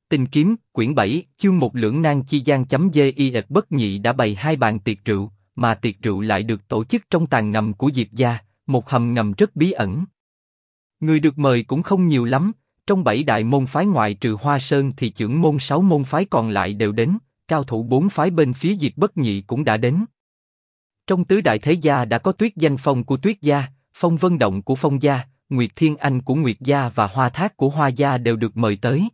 Tình kiếm, quyển 7, chương 1 lưỡng nan chi gian.gi Bất Nhị đã bày 2 bàn tiệc rượu, mà tiệc rượu lại được tổ chức trong tàng ngầm của Diệp gia, một hầm ngầm rất bí ẩn. Người được mời cũng không nhiều lắm, trong 7 đại môn phái ngoại trừ Hoa Sơn thì chưởng môn 6 môn phái còn lại đều đến, cao thủ 4 phái bên phía Diệp Bất Nhị cũng đã đến. Trong tứ đại thế gia đã có Tuyết Danh Phong của Tuyết gia, Phong Vân Động của Phong gia, Nguyệt Thiên Anh của Nguyệt gia và Hoa Thác của Hoa gia đều được mời tới.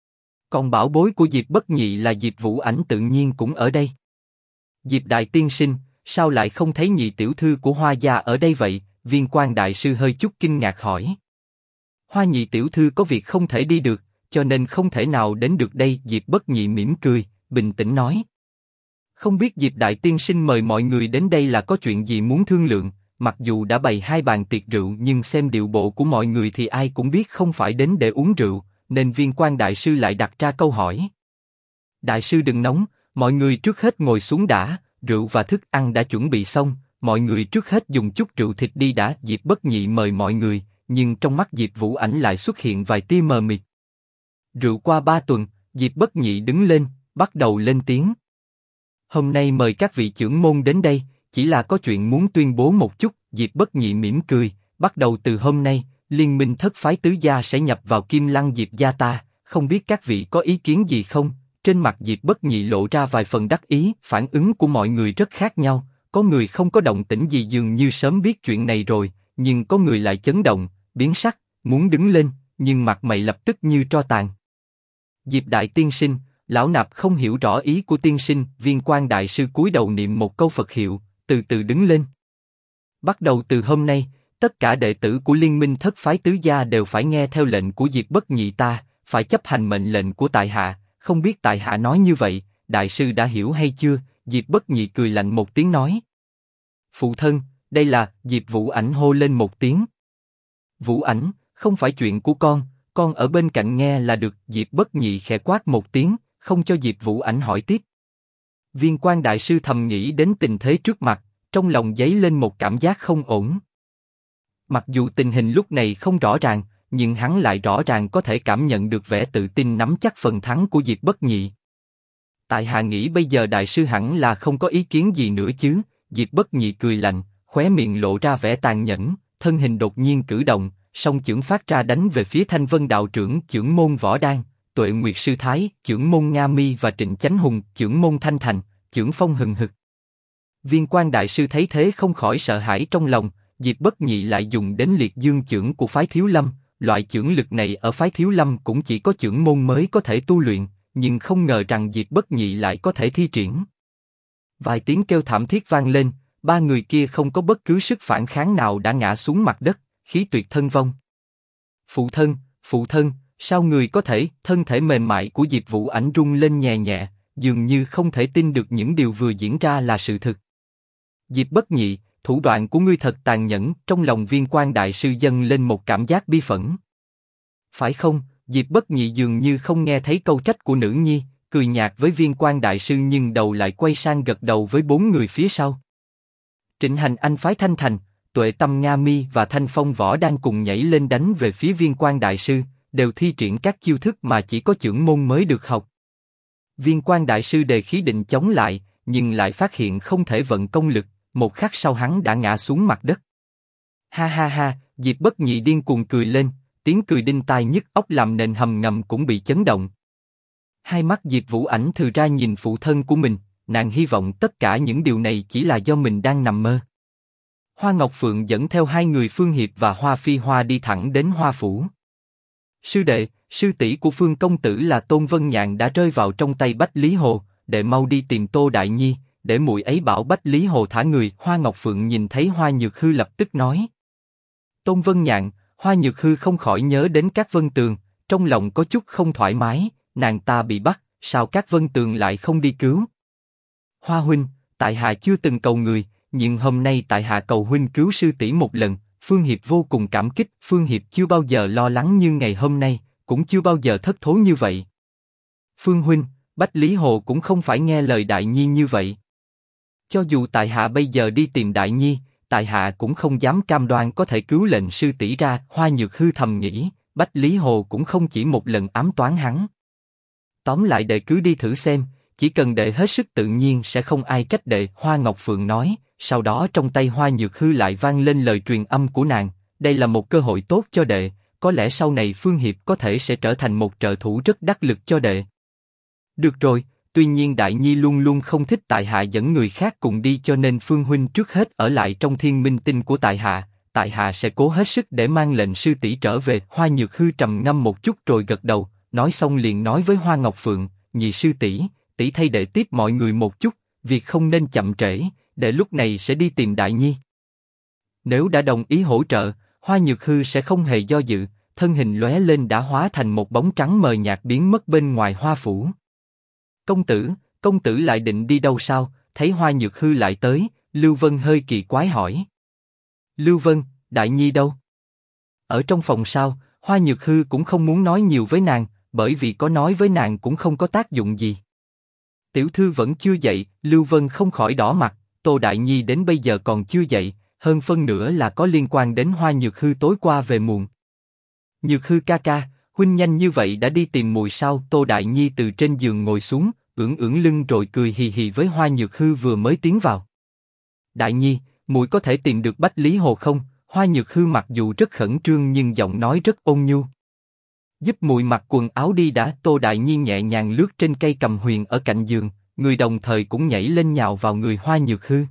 Còn bảo bối của Diệp Bất Nhị là Diệp Vũ Ảnh tự nhiên cũng ở đây. Diệp đại tiên sinh, sao lại không thấy nhị tiểu thư của Hoa gia ở đây vậy? Viên Quan đại sư hơi chút kinh ngạc hỏi. Hoa nhị tiểu thư có việc không thể đi được, cho nên không thể nào đến được đây. Diệp Bất Nhị mỉm cười, bình tĩnh nói. Không biết Diệp đại tiên sinh mời mọi người đến đây là có chuyện gì muốn thương lượng? Mặc dù đã bày 2 bàn tiệc rượu nhưng xem điệu bộ của mọi người thì ai cũng biết không phải đến để uống rượu, nên Viên Quan đại sư lại đặt ra câu hỏi. Đại sư đừng nóng, mọi người trước hết ngồi xuống đã, rượu và thức ăn đã chuẩn bị xong, mọi người trước hết dùng chút rượu thịt đi đã. Diệp Bất Nhị mời mọi người, nhưng trong mắt Diệp Vũ Ảnh lại xuất hiện vài tia mờ mịt. Rượu qua 3 tuần, Diệp Bất Nhị đứng lên, bắt đầu lên tiếng. Hôm nay mời các vị trưởng môn đến đây, chỉ là có chuyện muốn tuyên bố một chút. Diệp Bất Nhị mỉm cười, bắt đầu từ hôm nay, liên minh thất phái tứ gia sẽ nhập vào Kim Lăng Diệp gia ta, không biết các vị có ý kiến gì không? Trên mặt Diệp Bất Nhị lộ ra vài phần đắc ý, phản ứng của mọi người rất khác nhau, có người không có động tĩnh gì dường như sớm biết chuyện này rồi, nhưng có người lại chấn động, biến sắc, muốn đứng lên, nhưng mặt mày lập tức như tro tàn. Diệp đại tiên sinh, lão nạp không hiểu rõ ý của tiên sinh. Viên Quan đại sư cúi đầu niệm một câu Phật hiệu, từ từ đứng lên. Bắt đầu từ hôm nay, tất cả đệ tử của liên minh thất phái tứ gia đều phải nghe theo lệnh của Diệp Bất Nhị ta, phải chấp hành mệnh lệnh của tại hạ. Không biết tại hạ nói như vậy, đại sư đã hiểu hay chưa? Diệp Bất Nhị cười lạnh một tiếng nói. Phụ thân, đây là. Diệp Vũ Ảnh hô lên một tiếng. Vũ Ảnh, không phải chuyện của con ở bên cạnh nghe là được. Diệp Bất Nhị khẽ quát một tiếng, không cho Diệp Vũ Ảnh hỏi tiếp. Viên Quan đại sư thầm nghĩ đến tình thế trước mặt, trong lòng dấy lên một cảm giác không ổn. Mặc dù tình hình lúc này không rõ ràng, nhưng hắn lại rõ ràng có thể cảm nhận được vẻ tự tin nắm chắc phần thắng của Diệp Bất Nhị. Tại hạ nghĩ bây giờ đại sư hẳn là không có ý kiến gì nữa chứ? Diệp Bất Nhị cười lạnh, khóe miệng lộ ra vẻ tàn nhẫn, thân hình đột nhiên cử động, song chưởng phát ra đánh về phía Thanh Vân đạo trưởng chưởng môn Võ Đan, Tuệ Nguyệt sư thái chưởng môn Nga Mi và Trịnh Chánh Hùng chưởng môn Thanh Thành, chưởng phong hừng hực. Viên Quan đại sư thấy thế không khỏi sợ hãi trong lòng. Diệp Bất Nhị lại dùng đến liệt dương chưởng của phái Thiếu Lâm, loại chưởng lực này ở phái Thiếu Lâm cũng chỉ có chưởng môn mới có thể tu luyện, nhưng không ngờ rằng Diệp Bất Nhị lại có thể thi triển. Vài tiếng kêu thảm thiết vang lên, 3 người kia không có bất cứ sức phản kháng nào đã ngã xuống mặt đất, khí tuyệt thân vong. Phụ thân, sao người có thể? Thân thể mềm mại của Diệp Vũ Ảnh rung lên nhẹ nhẹ, dường như không thể tin được những điều vừa diễn ra là sự thực. Diệp Bất Nhị, thủ đoạn của ngươi thật tàn nhẫn. Trong lòng Viên Quan đại sư dâng lên một cảm giác bi phẫn. Phải không? Diệp Bất Nhị dường như không nghe thấy câu trách của nữ nhi, cười nhạt với Viên Quan đại sư nhưng đầu lại quay sang gật đầu với 4 người phía sau. Trịnh Hành Anh phái Thanh Thành, Tuệ Tâm Nga Mi và Thanh Phong Võ đang cùng nhảy lên đánh về phía Viên Quan đại sư, đều thi triển các chiêu thức mà chỉ có chưởng môn mới được học. Viên Quan đại sư đề khí định chống lại, nhưng lại phát hiện không thể vận công lực, một khắc sau hắn đã ngã xuống mặt đất. Ha ha ha! Diệp Bất Nhị điên cuồng cười lên, tiếng cười đinh tai nhức óc làm nền hầm ngầm cũng bị chấn động. Hai mắt Diệp Vũ Ảnh thừ ra nhìn phụ thân của mình, nàng hy vọng tất cả những điều này chỉ là do mình đang nằm mơ. Hoa Ngọc Phượng dẫn theo 2 người Phương Hiệp và Hoa Phi Hoa đi thẳng đến Hoa Phủ. Sư đệ, sư tỷ của Phương công tử là Tôn Vân Nhạn đã rơi vào trong tay Bách Lý Hồ, đệ mau đi tìm Tô Đại Nhi, để muội ấy bảo Bách Lý Hồ thả người. Hoa Ngọc Phượng nhìn thấy Hoa Nhược Hư lập tức nói. Tôn Vân Nhạn, Hoa Nhược Hư không khỏi nhớ đến Các Vân Tường, trong lòng có chút không thoải mái, nàng ta bị bắt, sao Các Vân Tường lại không đi cứu? Hoa huynh, tại hạ chưa từng cầu người, nhưng hôm nay tại hạ cầu huynh cứu sư tỷ một lần. Phương Hiệp vô cùng cảm kích, Phương Hiệp chưa bao giờ lo lắng như ngày hôm nay, cũng chưa bao giờ thất thố như vậy. Phương huynh, Bách Lý Hồ cũng không phải nghe lời Đại Nhi như vậy. Cho dù tại hạ bây giờ đi tìm Đại Nhi, tại hạ cũng không dám cam đoan có thể cứu lệnh sư tỷ ra. Hoa Nhược Hư thầm nghĩ, Bách Lý Hồ cũng không chỉ một lần ám toán hắn. Tóm lại đệ cứ đi thử xem, chỉ cần đệ hết sức tự nhiên sẽ không ai trách đệ. Hoa Ngọc Phượng nói. Sau đó trong tay Hoa Nhược Hư lại vang lên lời truyền âm của nàng. Đây là một cơ hội tốt cho đệ, có lẽ sau này Phương Hiệp có thể sẽ trở thành một trợ thủ rất đắc lực cho đệ. Được rồi, tuy nhiên Đại Nhi luôn luôn không thích tại hạ dẫn người khác cùng đi, cho nên Phương huynh trước hết ở lại trong Thiên Minh Tinh của tại hạ sẽ cố hết sức để mang lệnh sư tỷ trở về. Hoa Nhược Hư trầm ngâm một chút rồi gật đầu, nói xong liền nói với Hoa Ngọc Phượng, nhị sư tỷ, tỷ thay đệ tiếp mọi người một chút, việc không nên chậm trễ, đệ lúc này sẽ đi tìm Đại Nhi. Nếu đã đồng ý hỗ trợ, Hoa Nhược Hư sẽ không hề do dự, thân hình lóe lên đã hóa thành một bóng trắng mờ nhạt biến mất bên ngoài hoa phủ. Công tử lại định đi đâu sao? Thấy Hoa Nhược Hư lại tới, Lưu Vân hơi kỳ quái hỏi. Lưu Vân, Đại Nhi đâu? Ở trong phòng sao? Hoa Nhược Hư cũng không muốn nói nhiều với nàng, bởi vì có nói với nàng cũng không có tác dụng gì. Tiểu thư vẫn chưa dậy. Lưu Vân không khỏi đỏ mặt. Tô Đại Nhi đến bây giờ còn chưa dậy, hơn phân nửa là có liên quan đến Hoa Nhược Hư tối qua về muộn. Nhược Hư ca ca, huynh nhanh như vậy đã đi tìm muội sao? Tô Đại Nhi từ trên giường ngồi xuống, ưỡn ưỡn lưng rồi cười hì hì với Hoa Nhược Hư vừa mới tiến vào. Đại Nhi, muội có thể tìm được Bách Lý Hồ không? Hoa Nhược Hư mặc dù rất khẩn trương nhưng giọng nói rất ôn nhu. Giúp muội mặc quần áo đi đã. Tô Đại Nhi nhẹ nhàng lướt trên cây cầm huyền ở cạnh giường, người đồng thời cũng nhảy lên nhào vào người Hoa Nhược Hư.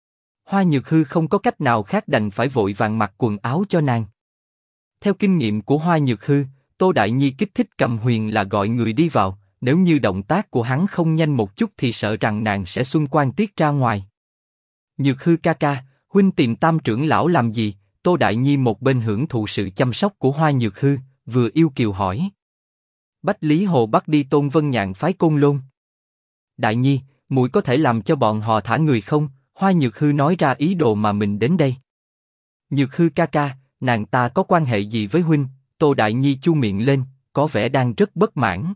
Hoa Nhược Hư không có cách nào khác đành phải vội vàng mặc quần áo cho nàng. Theo kinh nghiệm của Hoa Nhược Hư, Tô Đại Nhi kích thích cầm huyền là gọi người đi vào, nếu như động tác của hắn không nhanh một chút thì sợ rằng nàng sẽ xuân quan tiết ra ngoài. Nhược Hư ca ca, huynh tìm Tam trưởng lão làm gì? Tô Đại Nhi một bên hưởng thụ sự chăm sóc của Hoa Nhược Hư, vừa yêu kiều hỏi. Bách Lý Hồ bắt đi Tôn Vân Nhạn phái Côn Lôn. Đại Nhi, muội có thể làm cho bọn họ thả người không? Hoa Nhược Hư nói ra ý đồ mà mình đến đây. Nhược Hư ca ca, nàng ta có quan hệ gì với huynh? Tô Đại Nhi chu miệng lên, có vẻ đang rất bất mãn.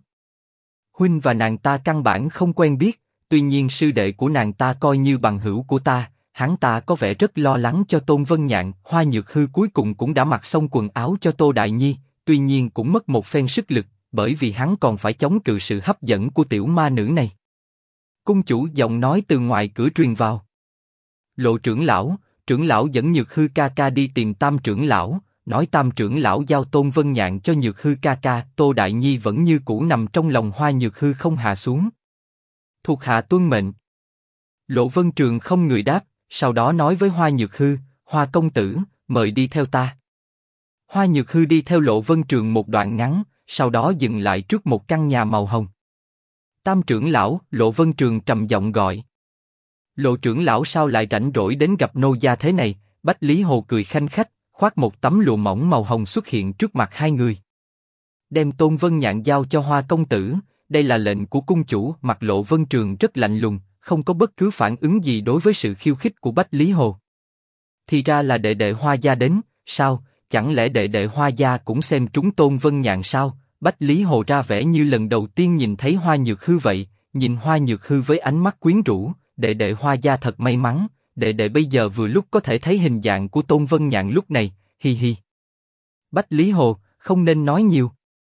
Huynh và nàng ta căn bản không quen biết, tuy nhiên sư đệ của nàng ta coi như bằng hữu của ta, hắn ta có vẻ rất lo lắng cho Tôn Vân Nhạn. Hoa Nhược Hư cuối cùng cũng đã mặc xong quần áo cho Tô Đại Nhi, tuy nhiên cũng mất một phen sức lực, bởi vì hắn còn phải chống cự sự hấp dẫn của tiểu ma nữ này. Cung chủ giọng nói từ ngoài cửa truyền vào. Lộ trưởng lão dẫn Nhược Hư ca ca đi tìm Tam trưởng lão, nói Tam trưởng lão giao Tôn Vân Nhạn cho Nhược Hư ca ca. Tô Đại Nhi vẫn như cũ nằm trong lòng Hoa Nhược Hư không hạ xuống. Thuộc hạ tuân mệnh. Lộ Vân Trường không người đáp, sau đó nói với Hoa Nhược Hư, Hoa công tử, mời đi theo ta. Hoa Nhược Hư đi theo Lộ Vân Trường một đoạn ngắn, sau đó dừng lại trước một căn nhà màu hồng. Tam trưởng lão, Lộ Vân Trường trầm giọng gọi. Lộ trưởng lão sao lại rảnh rỗi đến gặp nô gia thế này? Bách Lý Hồ cười khanh khách, khoác một tấm lụa mỏng màu hồng xuất hiện trước mặt hai người. Đem Tôn Vân Nhạn giao cho Hoa công tử, đây là lệnh của cung chủ. Mặt Lộ Vân Trường rất lạnh lùng, không có bất cứ phản ứng gì đối với sự khiêu khích của Bách Lý Hồ. Thì ra là đệ đệ Hoa gia đến, sao? Chẳng lẽ đệ đệ Hoa gia cũng xem trúng Tôn Vân Nhạn sao? Bách Lý Hồ ra vẻ như lần đầu tiên nhìn thấy Hoa Nhược Hư vậy, nhìn Hoa Nhược Hư với ánh mắt quyến rũ. Đệ đệ Hoa gia thật may mắn, đệ đệ bây giờ vừa lúc có thể thấy hình dạng của Tôn Vân Nhạn lúc này, hi hi. Bách Lý Hồ, không nên nói nhiều.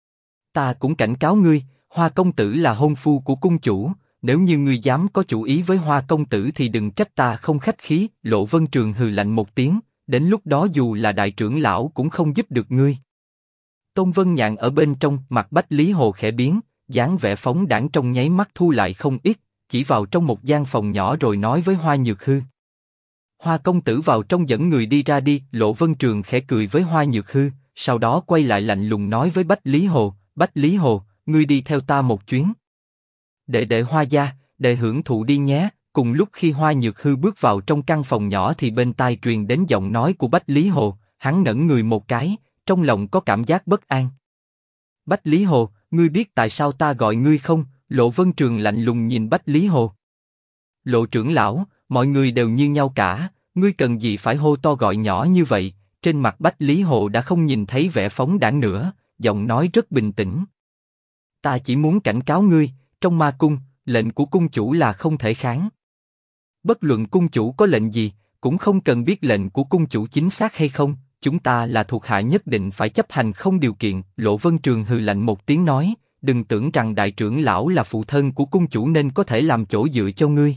Ta cũng cảnh cáo ngươi, Hoa công tử là hôn phu của cung chủ, nếu như ngươi dám có chủ ý với Hoa công tử thì đừng trách ta không khách khí. Lộ Vân Trường hừ lạnh một tiếng, đến lúc đó dù là đại trưởng lão cũng không giúp được ngươi. Tôn Vân Nhạn ở bên trong, mặt Bách Lý Hồ khẽ biến, dáng vẻ phóng đãng trong nháy mắt thu lại không ít, chỉ vào trong một gian phòng nhỏ rồi nói với Hoa Nhược Hư. Hoa công tử vào trong dẫn người đi ra đi. Lộ Vân Trường khẽ cười với Hoa Nhược Hư, sau đó quay lại lạnh lùng nói với Bách Lý Hồ, Bách Lý Hồ, ngươi đi theo ta một chuyến. Đệ đệ Hoa gia, đệ hưởng thụ đi nhé. Cùng lúc khi Hoa Nhược Hư bước vào trong căn phòng nhỏ thì bên tai truyền đến giọng nói của Bách Lý Hồ, hắn ngẩn người một cái, trong lòng có cảm giác bất an. Bách Lý Hồ, ngươi biết tại sao ta gọi ngươi không? Lộ Vân Trường lạnh lùng nhìn Bách Lý Hồ. Lộ trưởng lão, mọi người đều như nhau cả, ngươi cần gì phải hô to gọi nhỏ như vậy? Trên mặt Bách Lý Hồ đã không nhìn thấy vẻ phóng đãng nữa, giọng nói rất bình tĩnh. Ta chỉ muốn cảnh cáo ngươi, trong ma cung, lệnh của cung chủ là không thể kháng. Bất luận cung chủ có lệnh gì, cũng không cần biết lệnh của cung chủ chính xác hay không, chúng ta là thuộc hạ nhất định phải chấp hành không điều kiện. Lộ Vân Trường hừ lạnh một tiếng nói, đừng tưởng rằng đại trưởng lão là phụ thân của cung chủ nên có thể làm chỗ dựa cho ngươi.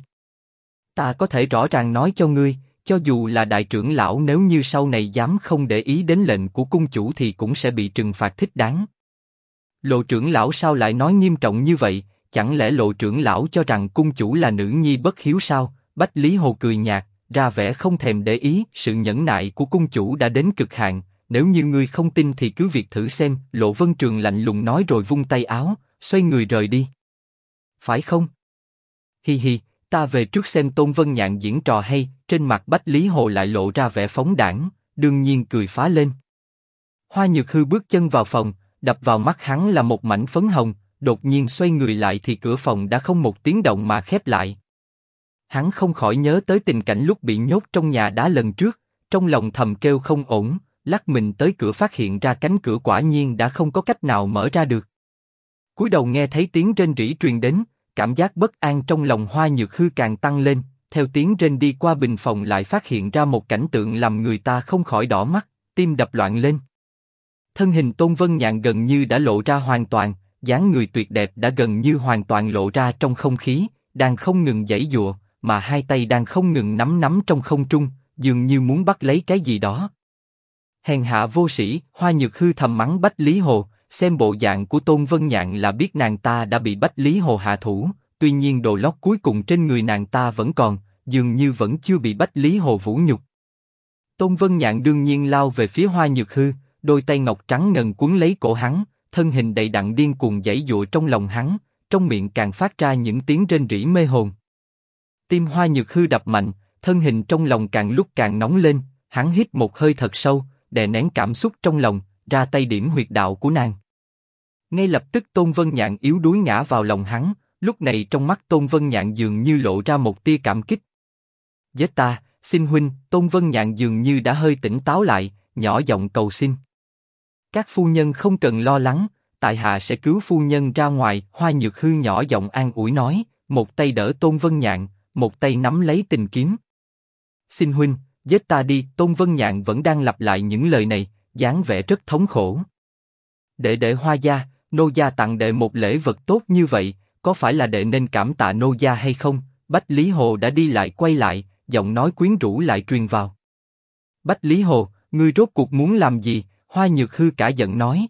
Ta có thể rõ ràng nói cho ngươi, cho dù là đại trưởng lão nếu như sau này dám không để ý đến lệnh của cung chủ thì cũng sẽ bị trừng phạt thích đáng. Lộ trưởng lão sao lại nói nghiêm trọng như vậy, chẳng lẽ Lộ trưởng lão cho rằng cung chủ là nữ nhi bất hiếu sao? Bách Lý Hồ cười nhạt, ra vẻ không thèm để ý. Sự nhẫn nại của cung chủ đã đến cực hạn, nếu như ngươi không tin thì cứ việc thử xem. Lộ Vân Trường lạnh lùng nói rồi vung tay áo, xoay người rời đi. Phải không? Hi hi, ta về trước xem Tôn Vân Nhạn diễn trò hay. Trên mặt Bách Lý Hồ lại lộ ra vẻ phóng đãng, đương nhiên cười phá lên. Hoa Nhược Hư bước chân vào phòng, đập vào mắt hắn là một mảnh phấn hồng, đột nhiên xoay người lại thì cửa phòng đã không một tiếng động mà khép lại. Hắn không khỏi nhớ tới tình cảnh lúc bị nhốt trong nhà đá lần trước, trong lòng thầm kêu không ổn, lắc mình tới cửa phát hiện ra cánh cửa quả nhiên đã không có cách nào mở ra được. Cúi đầu nghe thấy tiếng rên rỉ truyền đến, cảm giác bất an trong lòng Hoa Nhược Hư càng tăng lên, theo tiếng rên đi qua bình phòng lại phát hiện ra một cảnh tượng làm người ta không khỏi đỏ mắt, tim đập loạn lên. Thân hình Tôn Vân Nhạn gần như đã lộ ra hoàn toàn, dáng người tuyệt đẹp đã gần như hoàn toàn lộ ra trong không khí, đang không ngừng giãy giụa, mà hai tay đang không ngừng nắm trong không trung, dường như muốn bắt lấy cái gì đó. Hèn hạ vô sĩ, Hoa Nhược Hư thầm mắng Bách Lý Hồ, xem bộ dạng của Tôn Vân Nhạn là biết nàng ta đã bị Bách Lý Hồ hạ thủ, tuy nhiên đồ lót cuối cùng trên người nàng ta vẫn còn, dường như vẫn chưa bị Bách Lý Hồ vũ nhục. Tôn Vân Nhạn đương nhiên lao về phía Hoa Nhược Hư, đôi tay ngọc trắng ngần cuốn lấy cổ hắn, thân hình đầy đặn điên cuồng giãy giụa trong lòng hắn, trong miệng càng phát ra những tiếng rên rỉ mê hồn. Tim Hoa Nhược Hư đập mạnh, thân hình trong lòng càng lúc càng nóng lên, hắn hít một hơi thật sâu, đè nén cảm xúc trong lòng, ra tay điểm huyệt đạo của nàng. Ngay lập tức Tôn Vân Nhạn yếu đuối ngã vào lòng hắn, lúc này trong mắt Tôn Vân Nhạn dường như lộ ra một tia cảm kích. Giết ta, xin huynh. Tôn Vân Nhạn dường như đã hơi tỉnh táo lại, nhỏ giọng cầu xin. Các phu nhân không cần lo lắng, tại hạ sẽ cứu phu nhân ra ngoài. Hoa Nhược Hư nhỏ giọng an ủi nói, một tay đỡ Tôn Vân Nhạn, một tay nắm lấy tình kiếm. Xin huynh, giết ta đi. Tôn Vân Nhạn vẫn đang lặp lại những lời này, dáng vẻ rất thống khổ. Đệ Hoa gia, nô gia tặng đệ một lễ vật tốt như vậy, có phải là đệ nên cảm tạ nô gia hay không? Bách Lý Hồ đã đi lại quay lại, giọng nói quyến rũ lại truyền vào. Bách Lý Hồ, ngươi rốt cuộc muốn làm gì? Hoa Nhược Hư cả giận nói.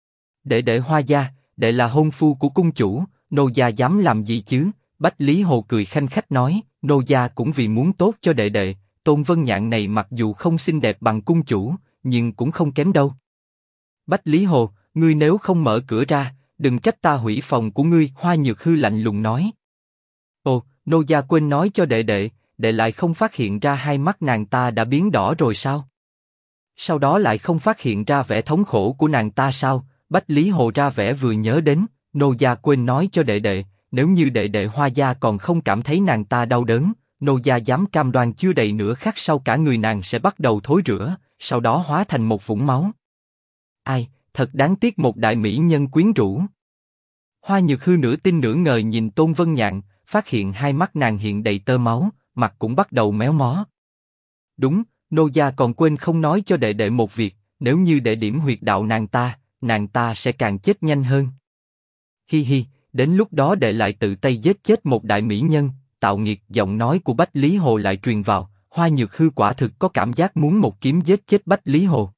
Đệ Hoa gia, đệ là hôn phu của cung chủ, nô gia dám làm gì chứ? Bách Lý Hồ cười khanh khách nói, nô gia cũng vì muốn tốt cho đệ. Tôn Vân Nhạn này mặc dù không xinh đẹp bằng cung chủ, nhưng cũng không kém đâu. Bách Lý Hồ, ngươi nếu không mở cửa ra, đừng trách ta hủy phòng của ngươi. Hoa Nhược Hư lạnh lùng nói. Ồ, nô gia quên nói cho đệ lại không phát hiện ra hai mắt nàng ta đã biến đỏ rồi sao? Sau đó lại không phát hiện ra vẻ thống khổ của nàng ta sao? Bách Lý Hồ ra vẻ vừa nhớ đến, nô gia quên nói cho đệ, nếu như đệ Hoa gia còn không cảm thấy nàng ta đau đớn, nô gia dám cam đoan chưa đầy nửa khắc sau cả người nàng sẽ bắt đầu thối rữa, sau đó hóa thành một vũng máu. Ai, thật đáng tiếc một đại mỹ nhân quyến rũ. Hoa Nhược Hư nửa tin nửa ngờ nhìn Tôn Vân Nhạn, phát hiện hai mắt nàng hiện đầy tơ máu, mặt cũng bắt đầu méo mó. Đúng, nô gia còn quên không nói cho đệ một việc, nếu như đệ điểm huyệt đạo nàng ta sẽ càng chết nhanh hơn. Hi hi, đến lúc đó đệ lại tự tay giết chết một đại mỹ nhân, tạo nghiệt. Giọng nói của Bách Lý Hồ lại truyền vào, Hoa Nhược Hư quả thực có cảm giác muốn một kiếm giết chết Bách Lý Hồ.